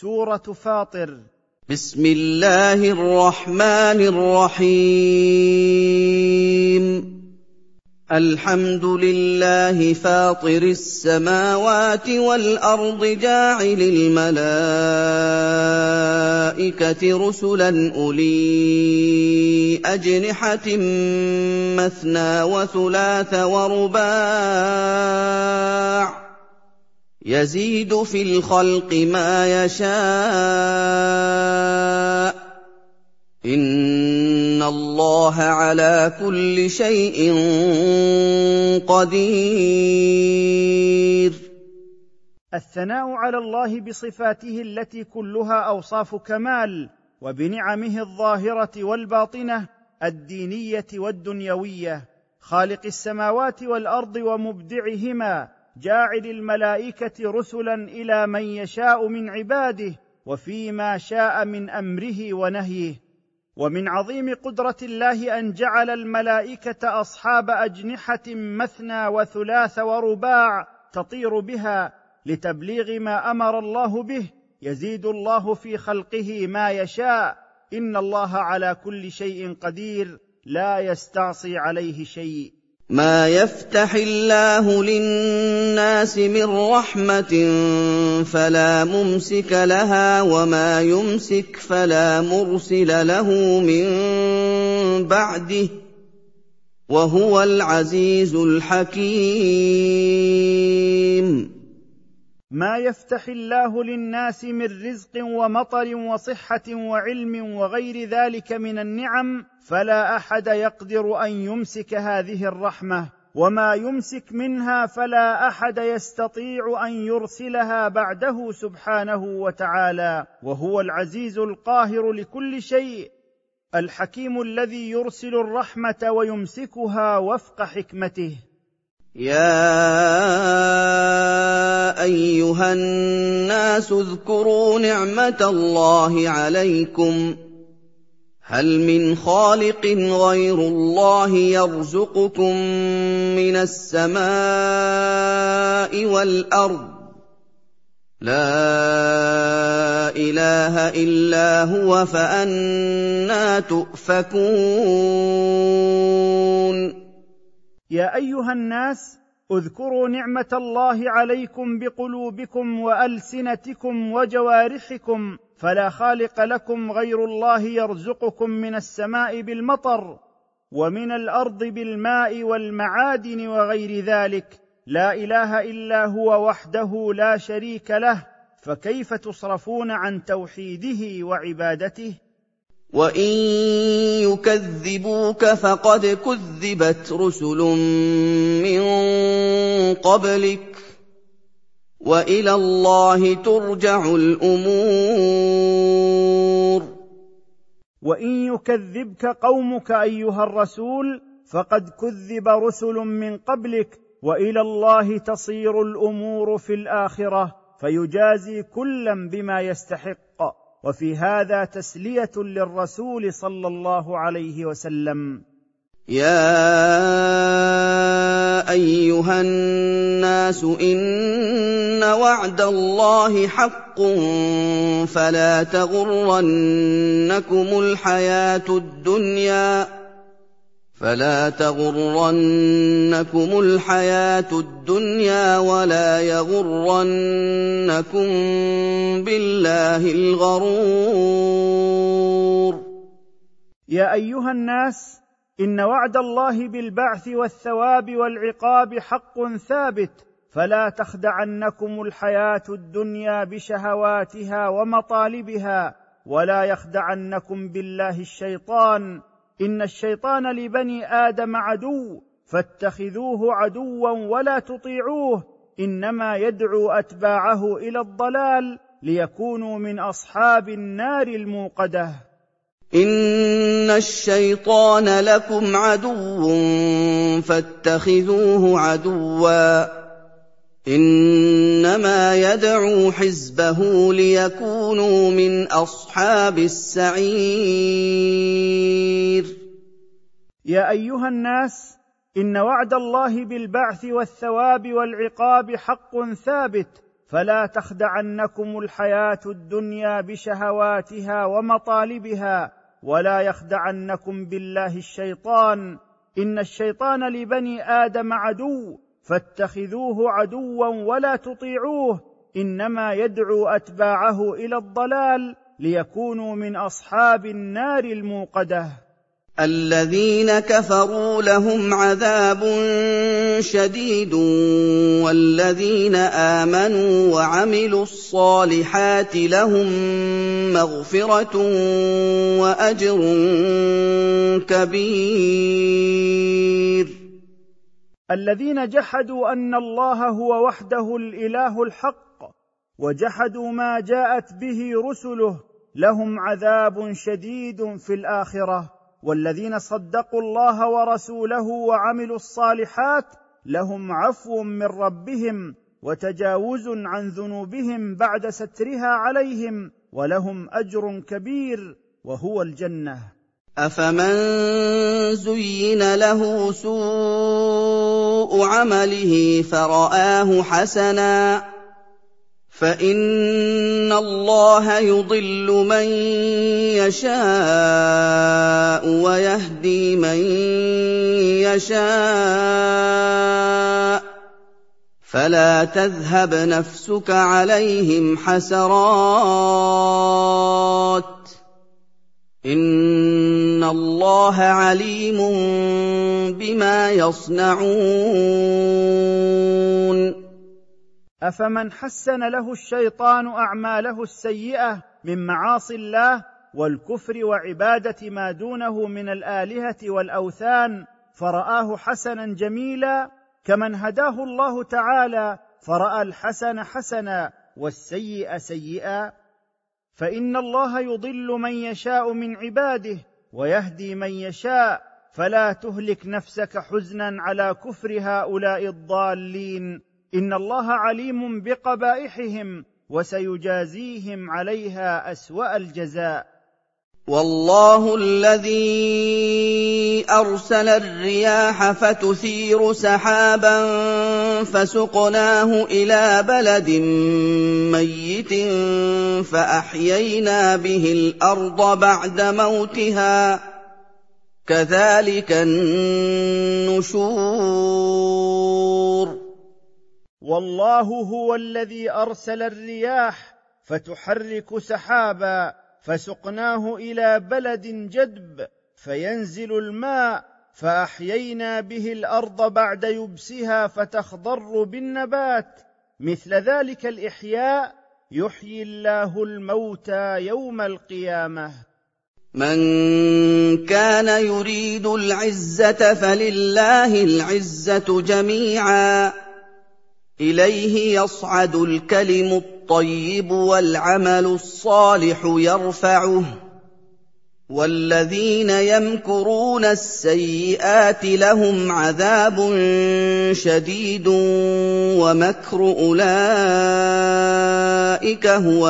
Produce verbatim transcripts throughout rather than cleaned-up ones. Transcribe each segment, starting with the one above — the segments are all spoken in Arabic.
سورة فاطر. بسم الله الرحمن الرحيم. الحمد لله فاطر السماوات والأرض جاعل الملائكة رسلا أولي أجنحة مثنى وثلاث ورباع يزيد في الخلق ما يشاء إن الله على كل شيء قدير. الثناء على الله بصفاته التي كلها أوصاف كمال، وبنعمه الظاهرة والباطنة الدينية والدنيوية، خالق السماوات والأرض ومبدعهما، جاعل الملائكة رسلا إلى من يشاء من عباده وفيما شاء من أمره ونهيه. ومن عظيم قدرة الله أن جعل الملائكة أصحاب أجنحة مثنى وثلاث ورباع تطير بها لتبليغ ما أمر الله به. يزيد الله في خلقه ما يشاء، إن الله على كل شيء قدير، لا يستعصي عليه شيء. ما يفتح الله للناس من رحمة فلا ممسك لها وما يمسك فلا مرسل له من بعده وهو العزيز الحكيم. ما يفتح الله للناس من رزق ومطر وصحة وعلم وغير ذلك من النعم فلا أحد يقدر أن يمسك هذه الرحمة، وما يمسك منها فلا أحد يستطيع أن يرسلها بعده سبحانه وتعالى، وهو العزيز القاهر لكل شيء، الحكيم الذي يرسل الرحمة ويمسكها وفق حكمته. يا أيها الناس اذكروا نعمة الله عليكم هل من خالق غير الله يرزقكم من السماء والأرض لا إله إلا هو فأنى تؤفكون. يا أيها الناس اذكروا نعمة الله عليكم بقلوبكم وألسنتكم وجوارحكم، فلا خالق لكم غير الله يرزقكم من السماء بالمطر ومن الأرض بالماء والمعادن وغير ذلك، لا إله إلا هو وحده لا شريك له، فكيف تصرفون عن توحيده وعبادته؟ وَإِن يُكَذِّبُوكَ فَقَدْ كُذِّبَتْ رُسُلٌ مِّن قَبْلِكَ وَإِلَى اللَّهِ تُرْجَعُ الْأُمُورُ. وَإِن يُكَذِّبْكَ قَوْمُكَ أيها الرسول فقد كذب رسل من قبلك وإلى الله تصير الأمور في الآخرة، فيجازي كلا بما يستحق. وفي هذا تسلية للرسول صلى الله عليه وسلم. يا أيها الناس إن وعد الله حق فلا تغرنكم الحياة الدنيا فلا تغرنكم الحياة الدنيا ولا يغرنكم بالله الغرور. يا أيها الناس إن وعد الله بالبعث والثواب والعقاب حق ثابت، فلا تخدعنكم الحياة الدنيا بشهواتها ومطالبها، ولا يخدعنكم بالله الشيطان، إن الشيطان لبني آدم عدو فاتخذوه عدوا ولا تطيعوه، إنما يدعو أتباعه إلى الضلال ليكونوا من أصحاب النار الموقدة. إن الشيطان لكم عدو فاتخذوه عدوا إنما يدعو حزبه ليكونوا من أصحاب السعير. يا أيها الناس إن وعد الله بالبعث والثواب والعقاب حق ثابت، فلا تخدعنكم الحياة الدنيا بشهواتها ومطالبها، ولا يخدعنكم بالله الشيطان، إن الشيطان لبني آدم عدو فاتخذوه عدوا ولا تطيعوه، إنما يدعو أتباعه إلى الضلال ليكونوا من أصحاب النار الموقدة. الذين كفروا لهم عذاب شديد، والذين آمنوا وعملوا الصالحات لهم مغفرة وأجر كبير. الذين جحدوا أن الله هو وحده الإله الحق وجحدوا ما جاءت به رسله لهم عذاب شديد في الآخرة، والذين صدقوا الله ورسوله وعملوا الصالحات لهم عفو من ربهم وتجاوز عن ذنوبهم بعد سترها عليهم، ولهم أجر كبير وهو الجنة. أفمن زين له سوء عمله فرآه حسنا فإن الله يضل من يشاء ويهدي من يشاء فلا تذهب نفسك عليهم حسرات إن الله عليم بما يصنعون. أفمن حسن له الشيطان أعماله السيئة من معاصي الله والكفر وعبادة ما دونه من الآلهة والأوثان فرآه حسنا جميلا، كمن هداه الله تعالى فرأى الحسن حسنا والسيئ سيئا؟ فإن الله يضل من يشاء من عباده ويهدي من يشاء، فلا تهلك نفسك حزنا على كفر هؤلاء الضالين، إن الله عليم بقبائحهم وسيجازيهم عليها أسوأ الجزاء. والله الذي أرسل الرياح فتثير سحابا فسقناه إلى بلد ميت فأحيينا به الأرض بعد موتها كذلك النشور. والله هو الذي أرسل الرياح فتحرك سحابا فسقناه إلى بلد جدب فينزل الماء فأحيينا به الأرض بعد يبسها فتخضر بالنبات، مثل ذلك الإحياء يحيي الله الموتى يوم القيامة. من كان يريد العزة فلله العزة جميعا إليه يصعد الكلم الطيب والعمل الصالح يرفعه والذين يمكرون السيئات لهم عذاب شديد ومكر أولئك هو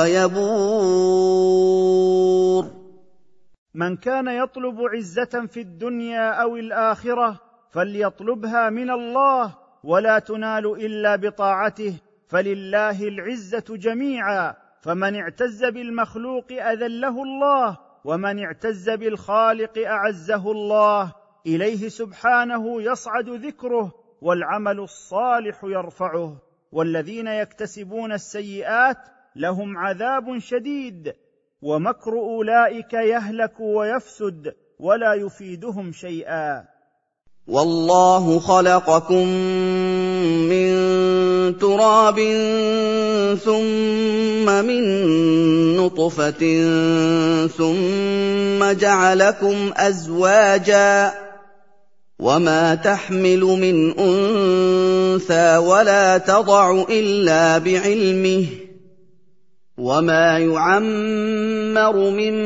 يبور. من كان يطلب عزة في الدنيا أو الآخرة فليطلبها من الله ولا تنال إلا بطاعته، فلله العزة جميعا، فمن اعتز بالمخلوق أذله الله ومن اعتز بالخالق أعزه الله، إليه سبحانه يصعد ذكره والعمل الصالح يرفعه، والذين يكتسبون السيئات لهم عذاب شديد ومكر أولئك يهلك ويفسد ولا يفيدهم شيئا. والله خلقكم من تراب ثم من نطفة ثم جعلكم أزواجا وما تحمل من أنثى ولا تضع إلا بعلمه وما يعمر من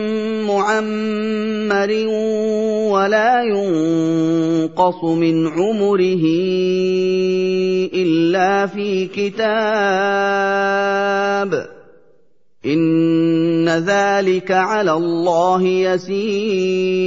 معمر ولا ينقص من عمره إلا في كتاب إن ذلك على الله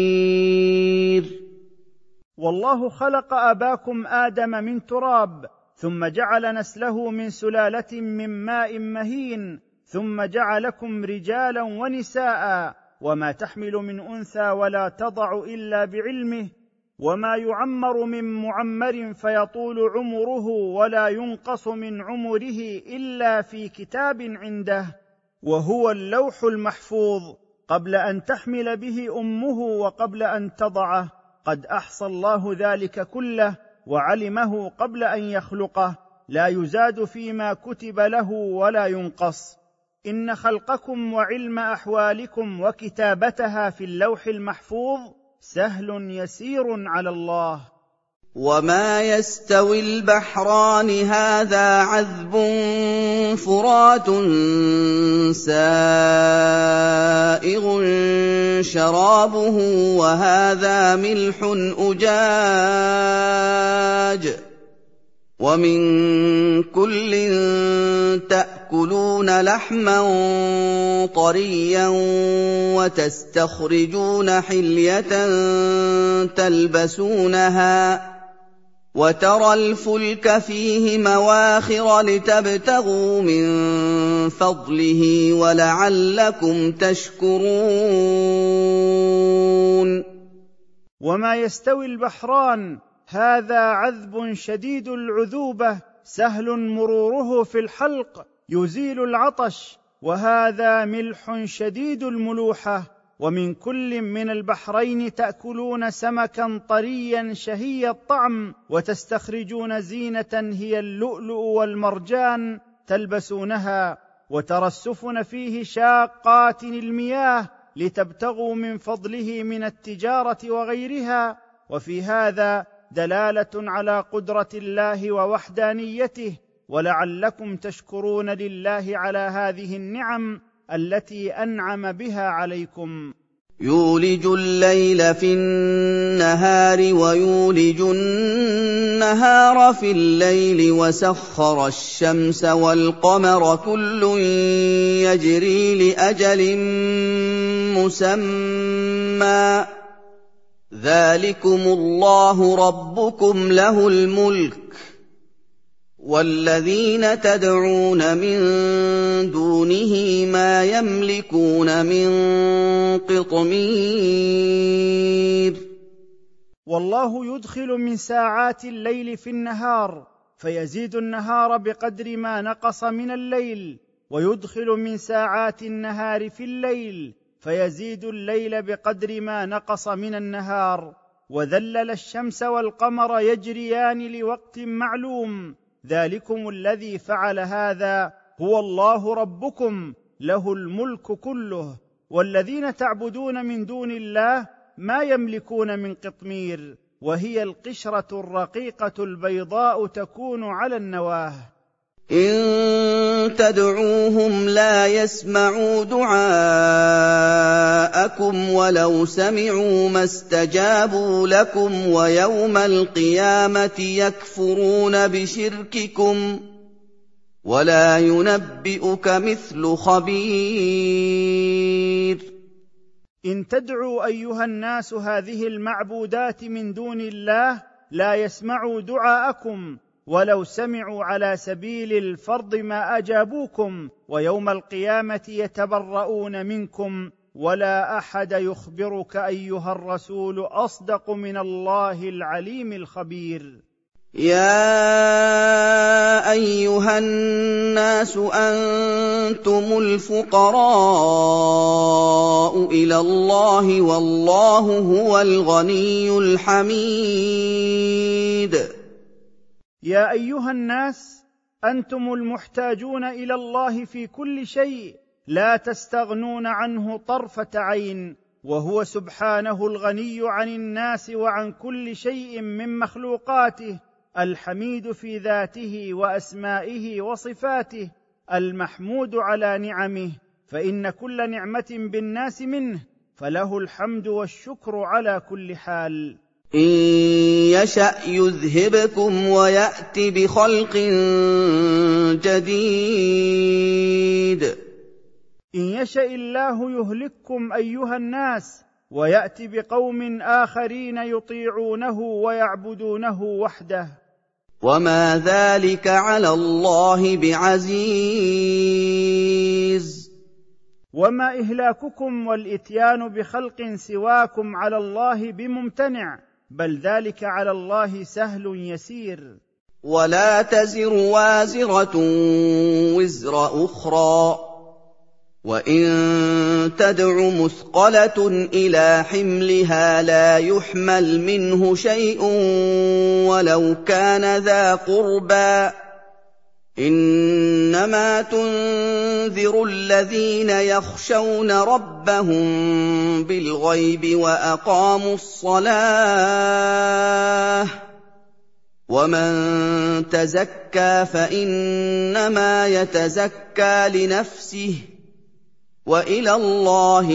يسير. والله خلق أباكم آدم من تراب ثم جعل نسله من سلاله من ماء مهين، ثم جعلكم رجالا ونساء، وما تحمل من انثى ولا تضع الا بعلمه، وما يعمر من معمر فيطول عمره ولا ينقص من عمره الا في كتاب عنده، وهو اللوح المحفوظ، قبل ان تحمل به امه وقبل ان تضعه، قد احصى الله ذلك كله وعلمه قبل ان يخلقه، لا يزاد فيما كتب له ولا ينقص. ان خلقكم وعلم احوالكم وكتابتها في اللوح المحفوظ سهل يسير على الله. وما يستوي البحران هذا عذب فرات سائغ شرابه وهذا ملح أجاج ومن كل تأكلون لحما طريا وتستخرجون حلية تلبسونها وترى الفلك فيه مواخر لتبتغوا من فضله ولعلكم تشكرون. وما يستوي البحران هذا عذب شديد العذوبة سهل مروره في الحلق يزيل العطش، وهذا ملح شديد الملوحة، ومن كل من البحرين تأكلون سمكا طريا شهي الطعم وتستخرجون زينة هي اللؤلؤ والمرجان تلبسونها، وترى السفن فيه شاقات المياه لتبتغوا من فضله من التجارة وغيرها. وفي هذا دلالة على قدرة الله ووحدانيته، ولعلكم تشكرون لله على هذه النعم التي أنعم بها عليكم. يولج الليل في النهار ويولج النهار في الليل وسخر الشمس والقمر كل يجري لأجل مسمى ذلكم الله ربكم له الملك والذين تدعون من دونه ما يملكون من قطمير. والله يدخل من ساعات الليل في النهار فيزيد النهار بقدر ما نقص من الليل، ويدخل من ساعات النهار في الليل فيزيد الليل بقدر ما نقص من النهار، وذلل الشمس والقمر يجريان لوقت معلوم، ذلكم الذي فعل هذا هو الله ربكم له الملك كله، والذين تعبدون من دون الله ما يملكون من قطمير، وهي القشرة الرقيقة البيضاء تكون على النواه. إن تدعوهم لا يسمعوا دعاءكم ولو سمعوا ما استجابوا لكم ويوم القيامة يكفرون بشرككم ولا ينبئك مثل خبير. إن تدعوا أيها الناس هذه المعبودات من دون الله لا يسمعوا دعاءكم، ولو سمعوا على سبيل الفرض ما أجابوكم، ويوم القيامة يتبرؤون منكم، ولا أحد يخبرك أيها الرسول أصدق من الله العليم الخبير. يا أيها الناس أنتم الفقراء إلى الله والله هو الغني الحميد. يا أيها الناس أنتم المحتاجون إلى الله في كل شيء، لا تستغنون عنه طرفة عين، وهو سبحانه الغني عن الناس وعن كل شيء من مخلوقاته، الحميد في ذاته وأسمائه وصفاته، المحمود على نعمه، فإن كل نعمة بالناس منه، فله الحمد والشكر على كل حال. إن يشأ يذهبكم ويأت بخلق جديد. إن يشأ الله يهلككم أيها الناس ويأتي بقوم آخرين يطيعونه ويعبدونه وحده. وما ذلك على الله بعزيز. وما إهلاككم والإتيان بخلق سواكم على الله بممتنع، بل ذلك على الله سهل يسير. ولا تزر وازرة وزر أخرى، وإن تدع مثقلة إلى حملها لا يحمل منه شيء ولو كان ذا قربى، إنما تنذر الذين يخشون ربهم بالغيب وأقاموا الصلاة، ومن تزكى فإنما يتزكى لنفسه، وإلى الله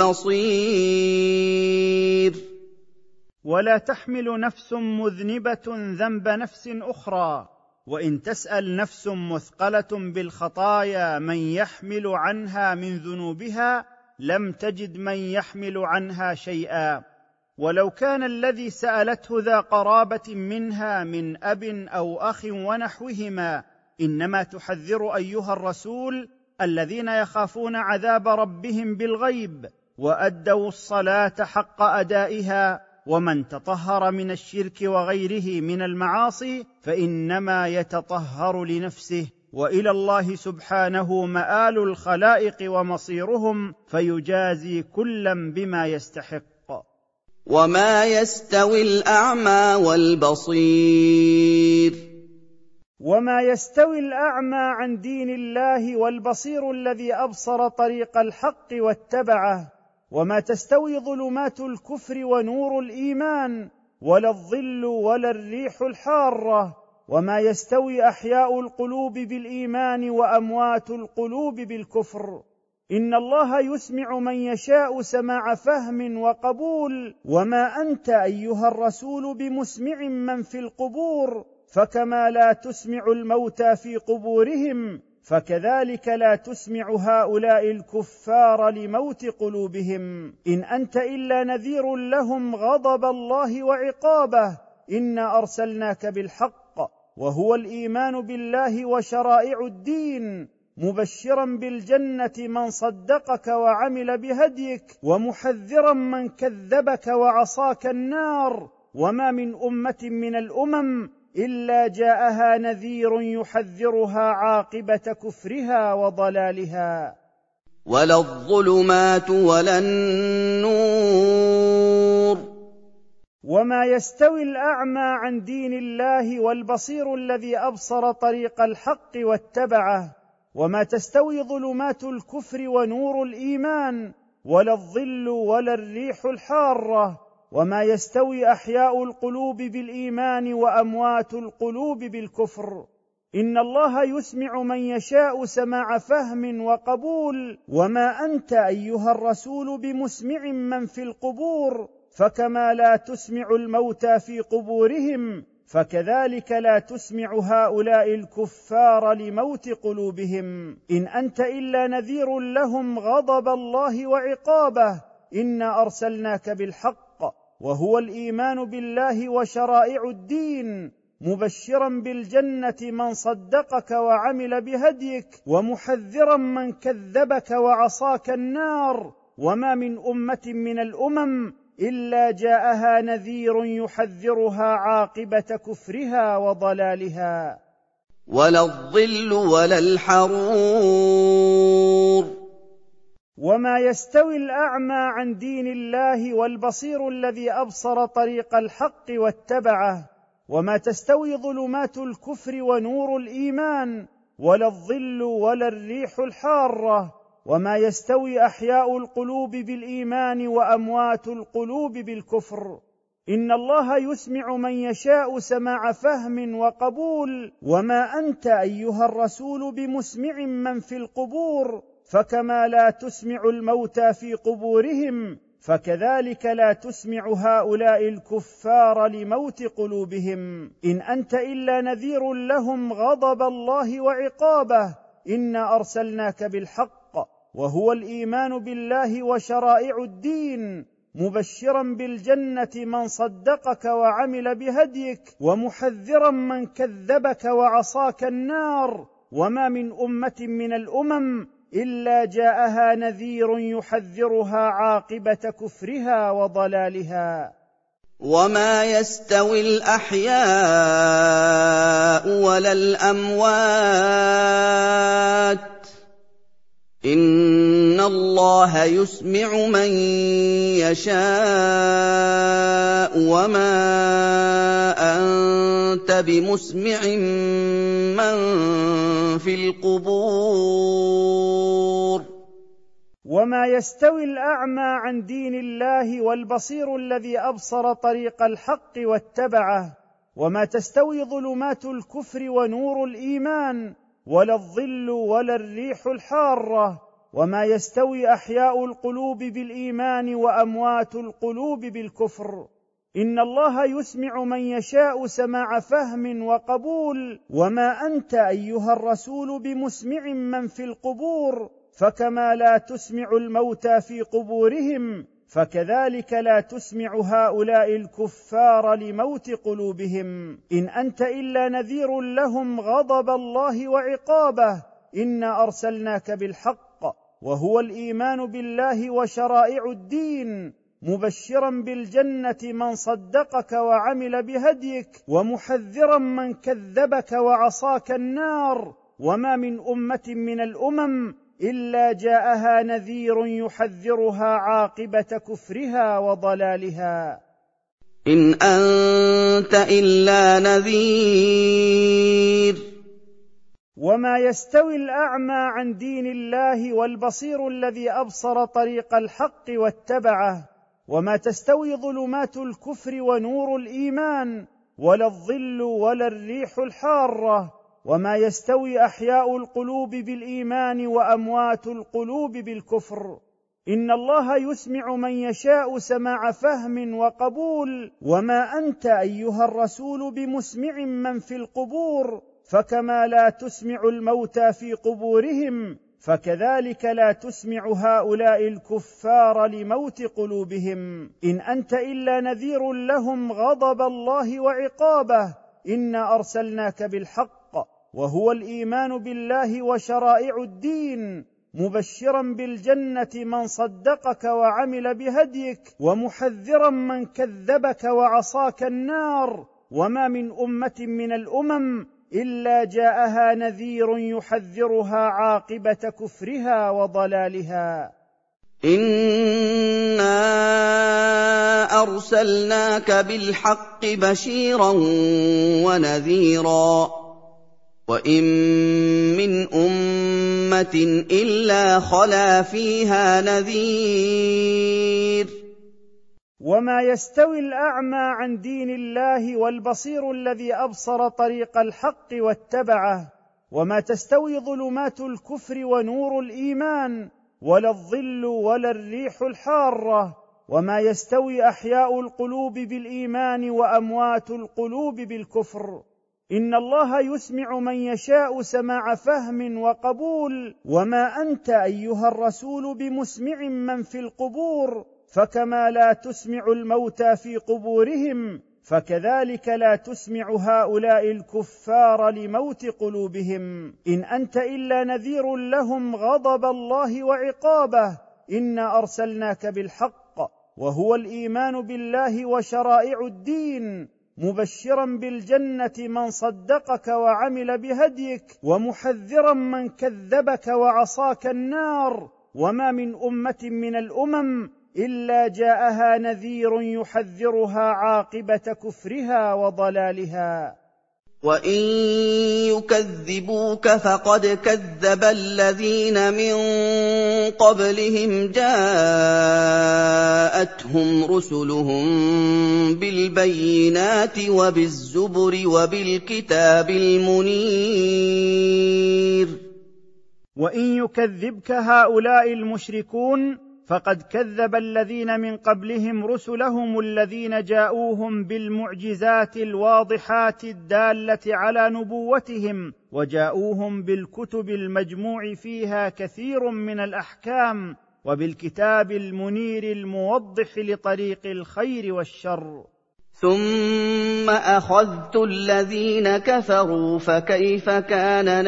المصير. ولا تحمل نفس مذنبة ذنب نفس أخرى، وإن تسأل نفس مثقلة بالخطايا من يحمل عنها من ذنوبها لم تجد من يحمل عنها شيئا، ولو كان الذي سألته ذا قرابة منها من أب أو أخ ونحوهما. إنما تحذر أيها الرسول الذين يخافون عذاب ربهم بالغيب وأدوا الصلاة حق أدائها، ومن تطهر من الشرك وغيره من المعاصي فإنما يتطهر لنفسه، وإلى الله سبحانه مآل الخلائق ومصيرهم، فيجازي كلا بما يستحق. وما يستوي الأعمى والبصير. وما يستوي الأعمى عن دين الله والبصير الذي أبصر طريق الحق واتبعه، وما تستوي ظلمات الكفر ونور الإيمان، ولا الظل ولا الريح الحارة. وما يستوي أحياء القلوب بالإيمان وأموات القلوب بالكفر. إن الله يسمع من يشاء سماع فهم وقبول، وما أنت أيها الرسول بمسمع من في القبور، فكما لا تسمع الموتى في قبورهم فكذلك لا تسمع هؤلاء الكفار لموت قلوبهم. إن أنت إلا نذير لهم غضب الله وعقابه. إنا أرسلناك بالحق، وهو الإيمان بالله وشرائع الدين، مبشرا بالجنة من صدقك وعمل بهديك، ومحذرا من كذبك وعصاك النار. وما من أمة من الأمم إلا جاءها نذير يحذرها عاقبة كفرها وضلالها. ولا الظلمات ولا النور. وما يستوي الأعمى عن دين الله والبصير الذي أبصر طريق الحق واتبعه، وما تستوي ظلمات الكفر ونور الإيمان، ولا الظل ولا الريح الحارة. وما يستوي أحياء القلوب بالإيمان وأموات القلوب بالكفر. إن الله يسمع من يشاء سماع فهم وقبول، وما أنت أيها الرسول بمسمع من في القبور، فكما لا تسمع الموتى في قبورهم فكذلك لا تسمع هؤلاء الكفار لموت قلوبهم. إن أنت إلا نذير لهم غضب الله وعقابه. إنا أرسلناك بالحق، وهو الإيمان بالله وشرائع الدين، مبشرا بالجنة من صدقك وعمل بهديك، ومحذرا من كذبك وعصاك النار. وما من أمة من الأمم إلا جاءها نذير يحذرها عاقبة كفرها وضلالها. ولا الظل ولا الحرور. وما يستوي الأعمى عن دين الله والبصير الذي أبصر طريق الحق واتبعه، وما تستوي ظلمات الكفر ونور الإيمان، ولا الظل ولا الريح الحارة. وما يستوي أحياء القلوب بالإيمان وأموات القلوب بالكفر. إن الله يسمع من يشاء سماع فهم وقبول، وما أنت أيها الرسول بمسمع من في القبور، فكما لا تسمع الموتى في قبورهم فكذلك لا تسمع هؤلاء الكفار لموت قلوبهم. إن أنت إلا نذير لهم غضب الله وعقابه. إنا أرسلناك بالحق، وهو الإيمان بالله وشرائع الدين، مبشرا بالجنة من صدقك وعمل بهديك، ومحذرا من كذبك وعصاك النار. وما من أمة من الأمم إلا جاءها نذير يحذرها عاقبة كفرها وضلالها. وما يستوي الأحياء ولا الأموات إن الله يسمع من يشاء وما أنت بمسمع من في القبور. وما يستوي الأعمى عن دين الله والبصير الذي أبصر طريق الحق واتبعه، وما تستوي ظلمات الكفر ونور الإيمان، ولا الظل ولا الريح الحارة. وما يستوي أحياء القلوب بالإيمان وأموات القلوب بالكفر. إن الله يسمع من يشاء سماع فهم وقبول. وما أنت أيها الرسول بمسمع من في القبور، فكما لا تسمع الموتى في قبورهم فكذلك لا تسمع هؤلاء الكفار لموت قلوبهم. إن أنت إلا نذير لهم غضب الله وعقابه. إنا أرسلناك بالحق وهو الإيمان بالله وشرائع الدين، مبشرا بالجنة من صدقك وعمل بهديك، ومحذرا من كذبك وعصاك النار. وما من أمة من الأمم إلا جاءها نذير يحذرها عاقبة كفرها وضلالها. إن أنت إلا نذير. وما يستوي الأعمى عن دين الله والبصير الذي أبصر طريق الحق واتبعه، وما تستوي ظلمات الكفر ونور الإيمان، ولا الظل ولا الريح الحارة. وما يستوي أحياء القلوب بالإيمان وأموات القلوب بالكفر. إن الله يسمع من يشاء سماع فهم وقبول. وما أنت أيها الرسول بمسمع من في القبور، فكما لا تسمع الموتى في قبورهم فكذلك لا تسمع هؤلاء الكفار لموت قلوبهم. إن أنت إلا نذير لهم غضب الله وعقابه. إنا أرسلناك بالحق وهو الإيمان بالله وشرائع الدين، مبشرا بالجنة من صدقك وعمل بهديك، ومحذرا من كذبك وعصاك النار. وما من أمة من الأمم إلا جاءها نذير يحذرها عاقبة كفرها وضلالها. إنا أرسلناك بالحق بشيرا ونذيرا وإن من أمة إلا خلا فيها نذير. وما يستوي الأعمى عن دين الله والبصير الذي أبصر طريق الحق واتبعه، وما تستوي ظلمات الكفر ونور الإيمان، ولا الظل ولا الريح الحارة. وما يستوي أحياء القلوب بالإيمان وأموات القلوب بالكفر. إن الله يسمع من يشاء سماع فهم وقبول. وما أنت أيها الرسول بمسمع من في القبور، فكما لا تسمع الموتى في قبورهم فكذلك لا تسمع هؤلاء الكفار لموت قلوبهم. إن أنت إلا نذير لهم غضب الله وعقابه. إنا أرسلناك بالحق وهو الإيمان بالله وشرائع الدين، مبشرا بالجنة من صدقك وعمل بهديك، ومحذرا من كذبك وعصاك النار. وما من أمة من الأمم إلا جاءها نذير يحذرها عاقبة كفرها وضلالها. وإن يكذبوك فقد كذب الذين من قبلهم جاءتهم رسلهم بالبينات وبالزبر وبالكتاب المنير. وإن يكذبك هؤلاء المشركون فقد كذب الذين من قبلهم رسلهم الذين جاءوهم بالمعجزات الواضحات الدالة على نبوتهم، وجاءوهم بالكتب المجموع فيها كثير من الأحكام وبالكتاب المنير الموضح لطريق الخير والشر. ثم أخذت الذين كفروا فكيف كان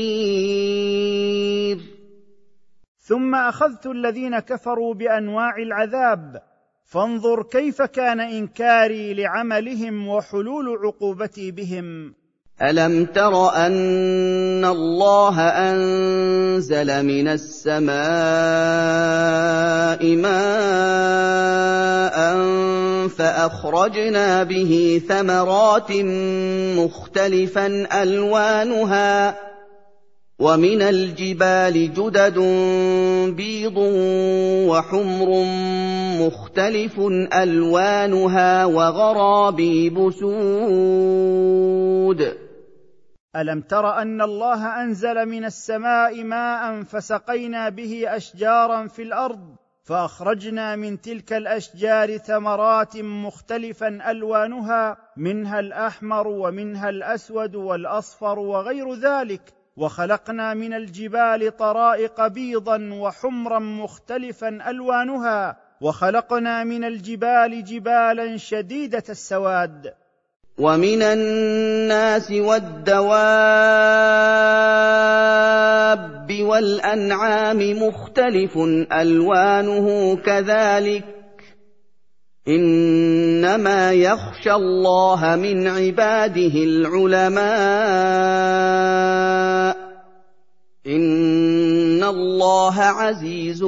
نكير. ثم أخذت الذين كفروا بأنواع العذاب، فانظر كيف كان إنكاري لعملهم وحلول عقوبتي بهم. ألم تر أن الله أنزل من السماء ماء فأخرجنا به ثمرات مختلفا ألوانها ومن الجبال جدد بيض وحمر مختلف ألوانها وغرابيب سود. ألم تر أن الله أنزل من السماء ماء فسقينا به أشجارا في الأرض فأخرجنا من تلك الأشجار ثمرات مختلفا ألوانها منها الأحمر ومنها الأسود والأصفر وغير ذلك، وخلقنا من الجبال طرائق بيضا وحمرا مختلفا ألوانها، وخلقنا من الجبال جبالا شديدة السواد. ومن الناس والدواب والأنعام مختلف ألوانه كذلك، إنما يخشى الله من عباده العلماء، إن الله عزيز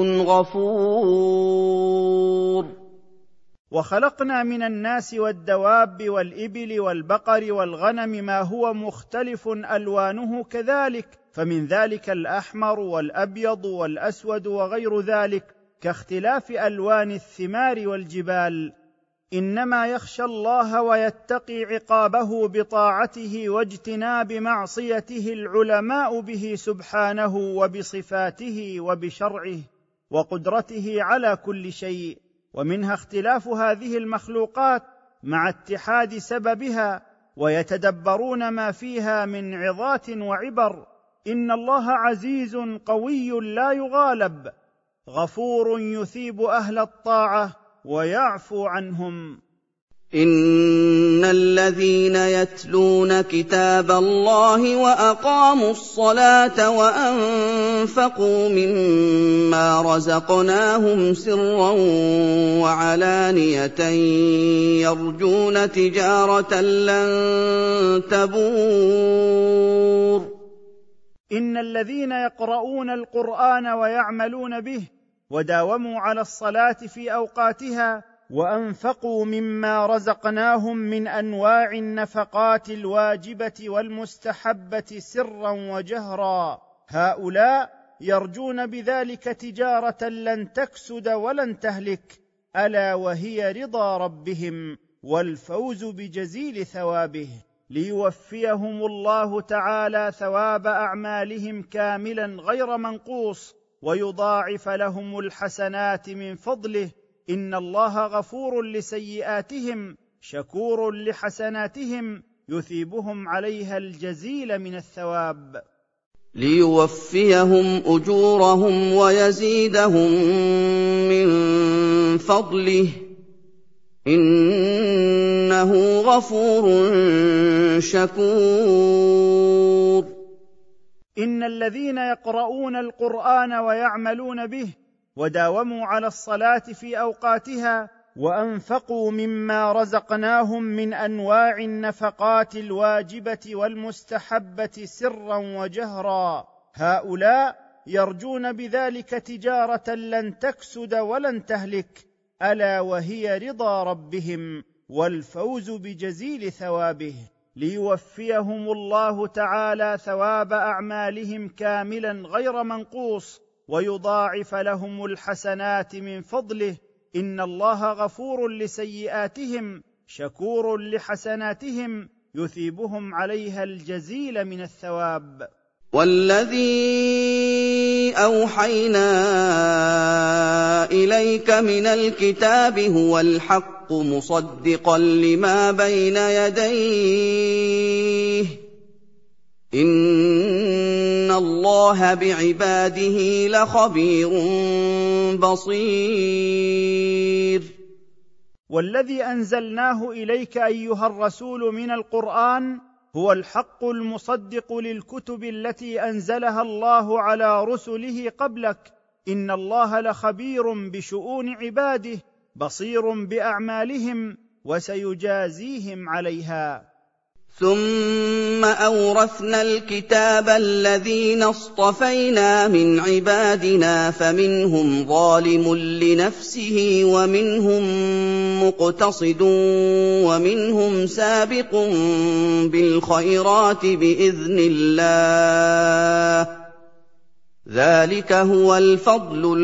غفور. وخلقنا من الناس والدواب والإبل والبقر والغنم ما هو مختلف ألوانه كذلك، فمن ذلك الأحمر والأبيض والأسود وغير ذلك، كاختلاف ألوان الثمار والجبال. إنما يخشى الله ويتقي عقابه بطاعته واجتناب معصيته العلماء به سبحانه وبصفاته وبشرعه وقدرته على كل شيء. ومنها اختلاف هذه المخلوقات مع اتحاد سببها، ويتدبرون ما فيها من عظات وعبر. إن الله عزيز قوي لا يغالب، غفور يثيب أهل الطاعة ويعفو عنهم. إن الذين يتلون كتاب الله وأقاموا الصلاة وأنفقوا مما رزقناهم سرا وعلانية يرجون تجارة لن تبور. إن الذين يقرؤون القرآن ويعملون به وداوموا على الصلاة في أوقاتها وأنفقوا مما رزقناهم من أنواع النفقات الواجبة والمستحبة سرا وجهرا، هؤلاء يرجون بذلك تجارة لن تكسد ولن تهلك، ألا وهي رضا ربهم والفوز بجزيل ثوابه، ليوفيهم الله تعالى ثواب أعمالهم كاملا غير منقوص ويضاعف لهم الحسنات من فضله. إن الله غفور لسيئاتهم شكور لحسناتهم يثيبهم عليها الجزيل من الثواب. ليوفيهم أجورهم ويزيدهم من فضله إنه غفور شكور. إن الذين يقرؤون القرآن ويعملون به وداوموا على الصلاة في أوقاتها وأنفقوا مما رزقناهم من أنواع النفقات الواجبة والمستحبة سرا وجهرا، هؤلاء يرجون بذلك تجارة لن تكسد ولن تهلك، ألا وهي رضا ربهم والفوز بجزيل ثوابه، ليوفيهم الله تعالى ثواب أعمالهم كاملا غير منقوص ويضاعف لهم الحسنات من فضله. إن الله غفور لسيئاتهم شكور لحسناتهم يثيبهم عليها الجزيل من الثواب. والذي أوحينا إليك من الكتاب هو الحق مصدقا لما بين يديه إِنَّ اللَّهَ بِعِبَادِهِ لَخَبِيرٌ بَصِيرٌ والذي أنزلناه إليك أيها الرسول من القرآن هو الحق المصدق للكتب التي أنزلها الله على رسله قبلك. إن الله لخبير بشؤون عباده بصير بأعمالهم وسيجازيهم عليها. ثُمَّ أَوْرَثْنَا الْكِتَابَ الَّذِينَ اصْطَفَيْنَا مِنْ عِبَادِنَا فَمِنْهُمْ ظَالِمٌ لِنَفْسِهِ وَمِنْهُمْ مُقْتَصِدٌ وَمِنْهُمْ سَابِقٌ بِالْخَيْرَاتِ بِإِذْنِ اللَّهِ ۚ ذَلِكَ هُوَ الْفَضْلُ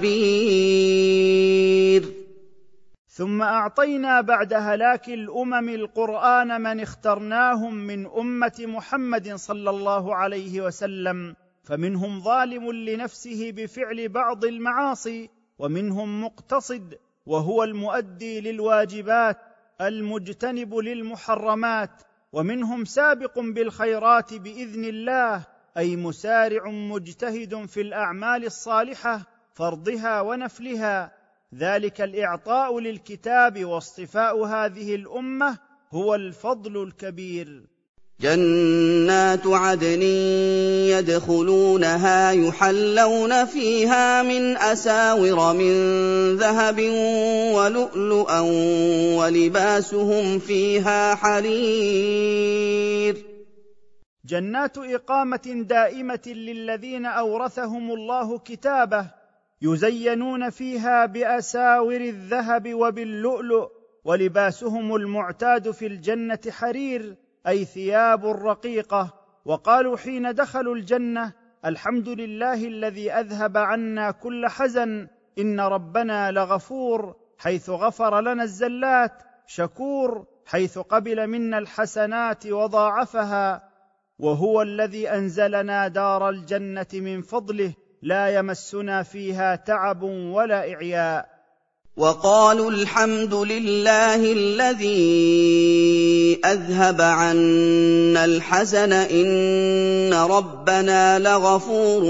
الْكَبِيرُ. ثم أعطينا بعد هلاك الأمم القرآن من اخترناهم من أمة محمد صلى الله عليه وسلم، فمنهم ظالم لنفسه بفعل بعض المعاصي، ومنهم مقتصد وهو المؤدي للواجبات المجتنب للمحرمات، ومنهم سابق بالخيرات بإذن الله، أي مسارع مجتهد في الأعمال الصالحة فرضها ونفلها. ذلك الإعطاء للكتاب واصطفاء هذه الأمة هو الفضل الكبير. جنات عدن يدخلونها يحلون فيها من أساور من ذهب ولؤلؤا ولباسهم فيها حرير. جنات إقامة دائمة للذين أورثهم الله كتابه، يزينون فيها بأساور الذهب وباللؤلؤ، ولباسهم المعتاد في الجنة حرير، أي ثياب رقيقة. وقالوا حين دخلوا الجنة: الحمد لله الذي أذهب عنا كل حزن، إن ربنا لغفور، حيث غفر لنا الزلات، شكور، حيث قبل منا الحسنات وضاعفها، وهو الذي أنزلنا دار الجنة من فضله، لا يمسنا فيها تعب ولا إعياء. وقالوا الحمد لله الذي أذهب عنا الحزن إن ربنا لغفور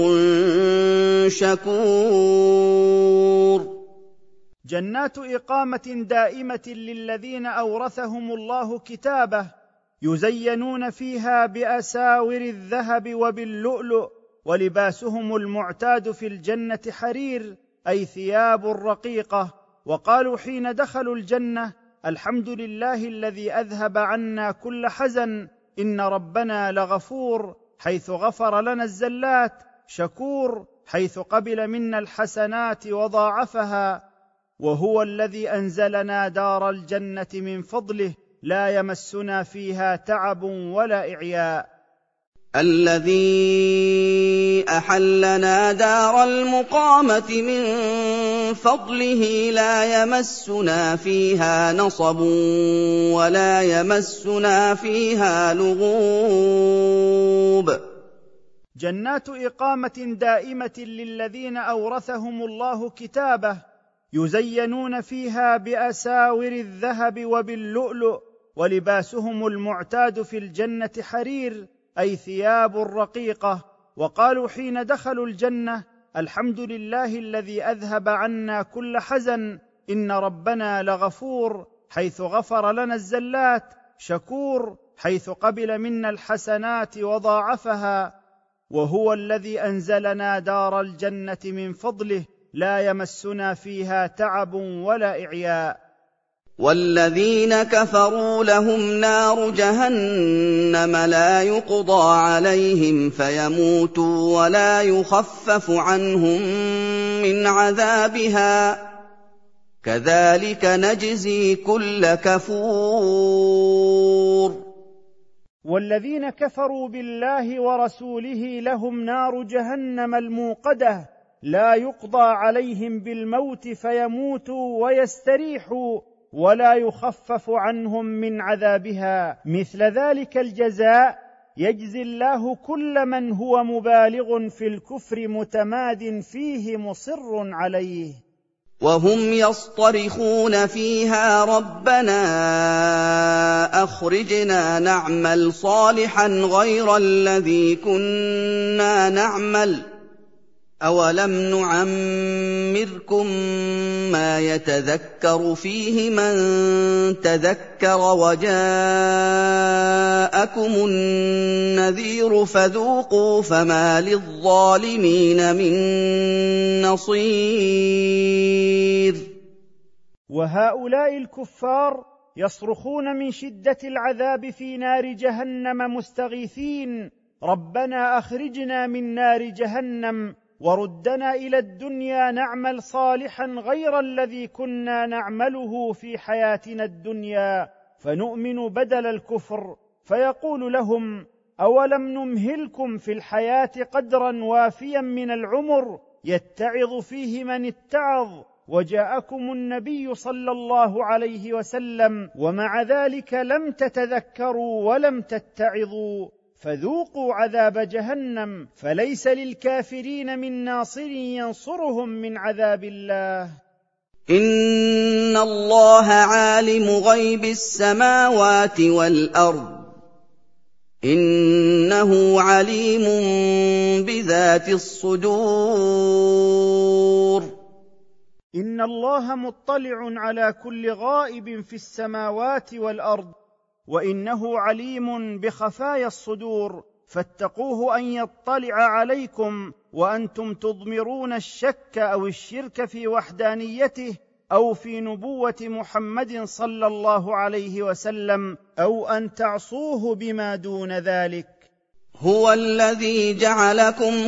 شكور. جنات إقامة دائمة للذين أورثهم الله كتابه، يزينون فيها بأساور الذهب وباللؤلؤ، ولباسهم المعتاد في الجنة حرير، أي ثياب رقيقة. وقالوا حين دخلوا الجنة: الحمد لله الذي أذهب عنا كل حزن، إن ربنا لغفور، حيث غفر لنا الزلات، شكور، حيث قبل منا الحسنات وضاعفها، وهو الذي أنزلنا دار الجنة من فضله، لا يمسنا فيها تعب ولا إعياء. الذي أحلنا دار المقامة من فضله لا يمسنا فيها نصب ولا يمسنا فيها لغوب. جنات إقامة دائمة للذين أورثهم الله كتابه، يزينون فيها بأساور الذهب وباللؤلؤ، ولباسهم المعتاد في الجنة حرير، أي ثياب رقيقة. وقالوا حين دخلوا الجنة: الحمد لله الذي أذهب عنا كل حزن، إن ربنا لغفور، حيث غفر لنا الزلات، شكور، حيث قبل منا الحسنات وضاعفها، وهو الذي أنزلنا دار الجنة من فضله، لا يمسنا فيها تعب ولا إعياء. والذين كفروا لهم نار جهنم لا يقضى عليهم فيموتوا ولا يخفف عنهم من عذابها، كذلك نجزي كل كفور. والذين كفروا بالله ورسوله لهم نار جهنم الموقدة لا يقضى عليهم بالموت فيموتوا ويستريحوا ولا يخفف عنهم من عذابها، مثل ذلك الجزاء يجزي الله كل من هو مبالغ في الكفر متماد فيه مصر عليه. وهم يصطرخون فيها ربنا أخرجنا نعمل صالحا غير الذي كنا نعمل أولم نعمركم ما يتذكر فيه من تذكر وجاءكم النذير فذوقوا فما للظالمين من نصير. وهؤلاء الكفار يصرخون من شدة العذاب في نار جهنم مستغيثين ربنا أخرجنا من نار جهنم وردنا إلى الدنيا نعمل صالحا غير الذي كنا نعمله في حياتنا الدنيا فنؤمن بدل الكفر. فيقول لهم أولم نمهلكم في الحياة قدرا وافيا من العمر يتعظ فيه من اتعظ وجاءكم النبي صلى الله عليه وسلم ومع ذلك لم تتذكروا ولم تتعظوا فذوقوا عذاب جهنم فليس للكافرين من ناصر ينصرهم من عذاب الله. إن الله عالم غيب السماوات والأرض إنه عليم بذات الصدور. إن الله مطلع على كل غائب في السماوات والأرض وإنه عليم بخفايا الصدور فاتقوه أن يطلع عليكم وأنتم تضمرون الشك أو الشرك في وحدانيته أو في نبوة محمد صلى الله عليه وسلم أو أن تعصوه بما دون ذلك. هو الذي جعلكم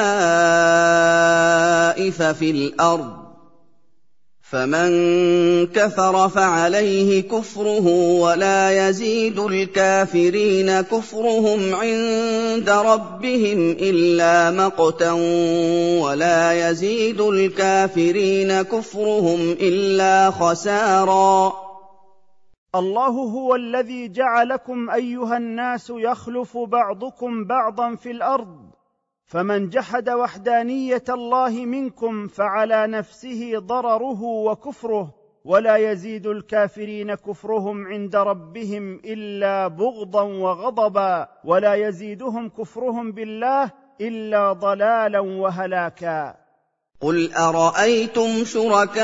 خلائف في الأرض فمن كفر فعليه كفره ولا يزيد الكافرين كفرهم عند ربهم إلا مقتا ولا يزيد الكافرين كفرهم إلا خسارا. الله هو الذي جعلكم أيها الناس يخلف بعضكم بعضا في الأرض فمن جحد وحدانية الله منكم فعلى نفسه ضرره وكفره ولا يزيد الكافرين كفرهم عند ربهم إلا بغضا وغضبا ولا يزيدهم كفرهم بالله إلا ضلالا وهلاكا. قل أرأيتم شركاءكم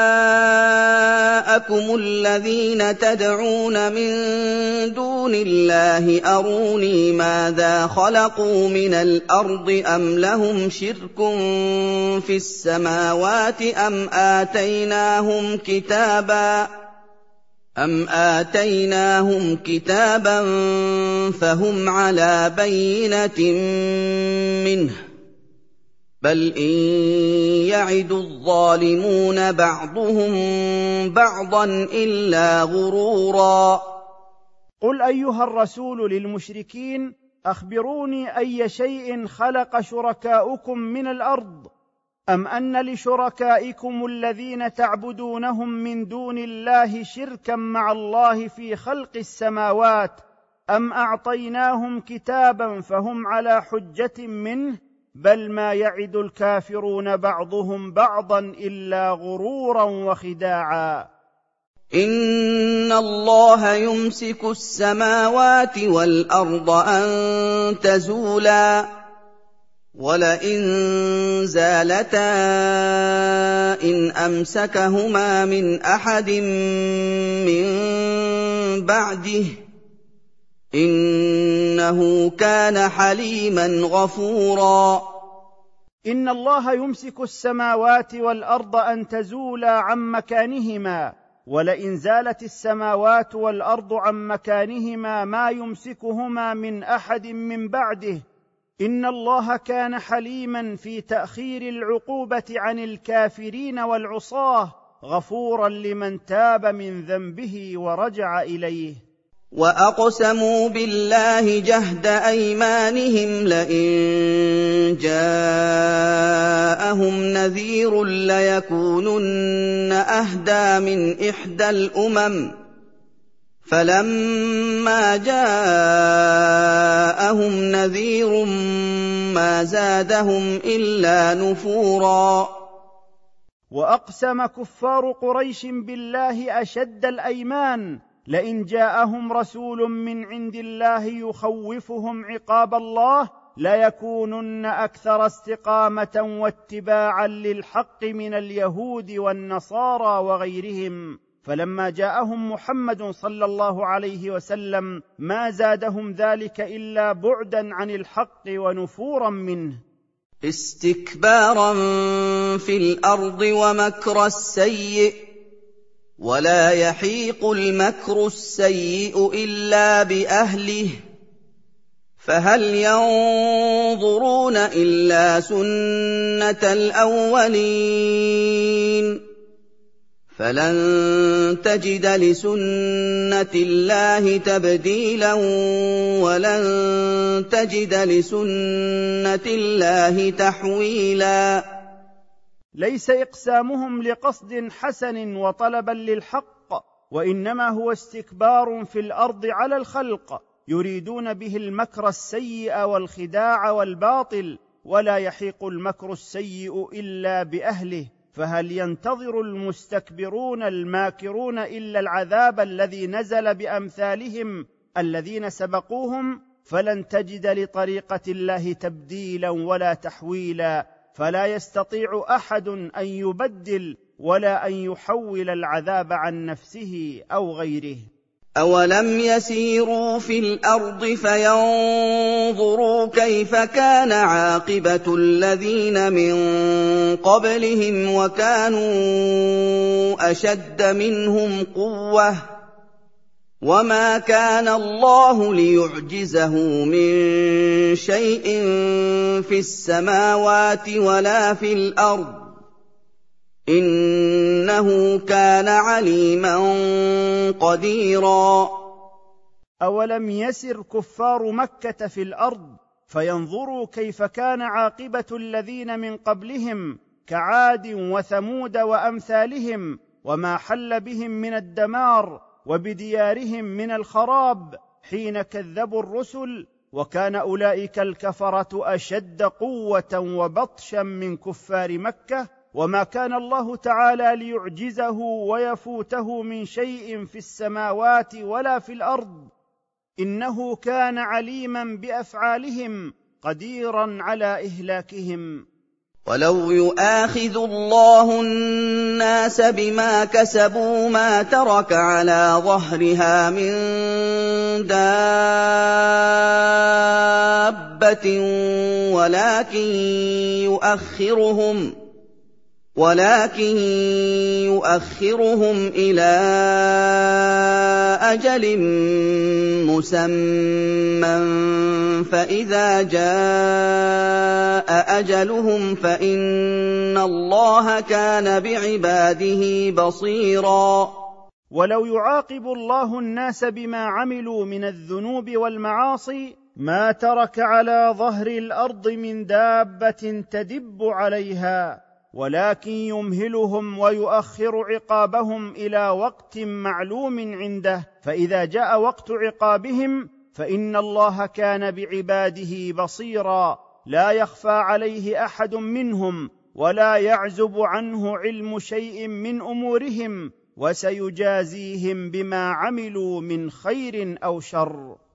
الذين تدعون من دون الله أروني ماذا خلقوا من الأرض أم لهم شرك في السماوات أم آتيناهم كتابا أم آتيناهم كتابا فهم على بينة منه بل إن يعد الظالمون بعضهم بعضا إلا غرورا. قل أيها الرسول للمشركين أخبروني أي شيء خلق شركاؤكم من الأرض أم أن لشركائكم الذين تعبدونهم من دون الله شركا مع الله في خلق السماوات أم أعطيناهم كتابا فهم على حجة منه بل ما يعد الكافرون بعضهم بعضا إلا غرورا وخداعا. إن الله يمسك السماوات والأرض أن تزولا ولئن زالتا إن أمسكهما من أحد من بعده إنه كان حليما غفورا. إن الله يمسك السماوات والأرض أن تزولا عن مكانهما ولئن زالت السماوات والأرض عن مكانهما ما يمسكهما من أحد من بعده إن الله كان حليما في تأخير العقوبة عن الكافرين والعصاة غفورا لمن تاب من ذنبه ورجع إليه. وأقسموا بالله جهد أيمانهم لئن جاءهم نذير ليكونن أهدى من إحدى الأمم فلما جاءهم نذير ما زادهم إلا نفورا. واقسم كفار قريش بالله اشد الايمان لئن جاءهم رسول من عند الله يخوفهم عقاب الله ليكونن اكثر استقامه واتباعا للحق من اليهود والنصارى وغيرهم. فلما جاءهم محمد صلى الله عليه وسلم ما زادهم ذلك الا بعدا عن الحق ونفورا منه. استكبارا في الارض ومكر السيء ولا يحيق المكر السيء الا باهله فهل ينظرون الا سنه الاولين فلن تجد لسنه الله تبديلا ولن تجد لسنه الله تحويلا. ليس اقسامهم لقصد حسن وطلبا للحق، وانما هو استكبار في الارض على الخلق يريدون به المكر السيء والخداع والباطل، ولا يحيق المكر السيء الا باهله. فهل ينتظر المستكبرون الماكرون الا العذاب الذي نزل بامثالهم الذين سبقوهم؟ فلن تجد لطريقه الله تبديلا ولا تحويلا، فلا يستطيع احد ان يبدل ولا ان يحول العذاب عن نفسه او غيره. أولم يسيروا في الأرض فينظروا كيف كان عاقبة الذين من قبلهم وكانوا أشد منهم قوة وما كان الله ليعجزه من شيء في السماوات ولا في الأرض إنه كان عليما قديرا. أولم يسر كفار مكة في الأرض فينظروا كيف كان عاقبة الذين من قبلهم كعاد وثمود وأمثالهم وما حل بهم من الدمار وبديارهم من الخراب حين كذبوا الرسل، وكان أولئك الكفرة أشد قوة وبطشا من كفار مكة، وما كان الله تعالى ليعجزه ويفوته من شيء في السماوات ولا في الأرض، إنه كان عليما بأفعالهم قديرا على إهلاكهم. ولو يؤاخذ الله الناس بما كسبوا ما ترك على ظهرها من دابة ولكن يؤخرهم ولكن يؤخرهم إلى أجل مسمى فإذا جاء أجلهم فإن الله كان بعباده بصيرا. ولو يعاقب الله الناس بما عملوا من الذنوب والمعاصي ما ترك على ظهر الأرض من دابة تدب عليها، ولكن يمهلهم ويؤخر عقابهم إلى وقت معلوم عنده، فإذا جاء وقت عقابهم فإن الله كان بعباده بصيرا، لا يخفى عليه أحد منهم ولا يعزب عنه علم شيء من أمورهم، وسيجازيهم بما عملوا من خير أو شر.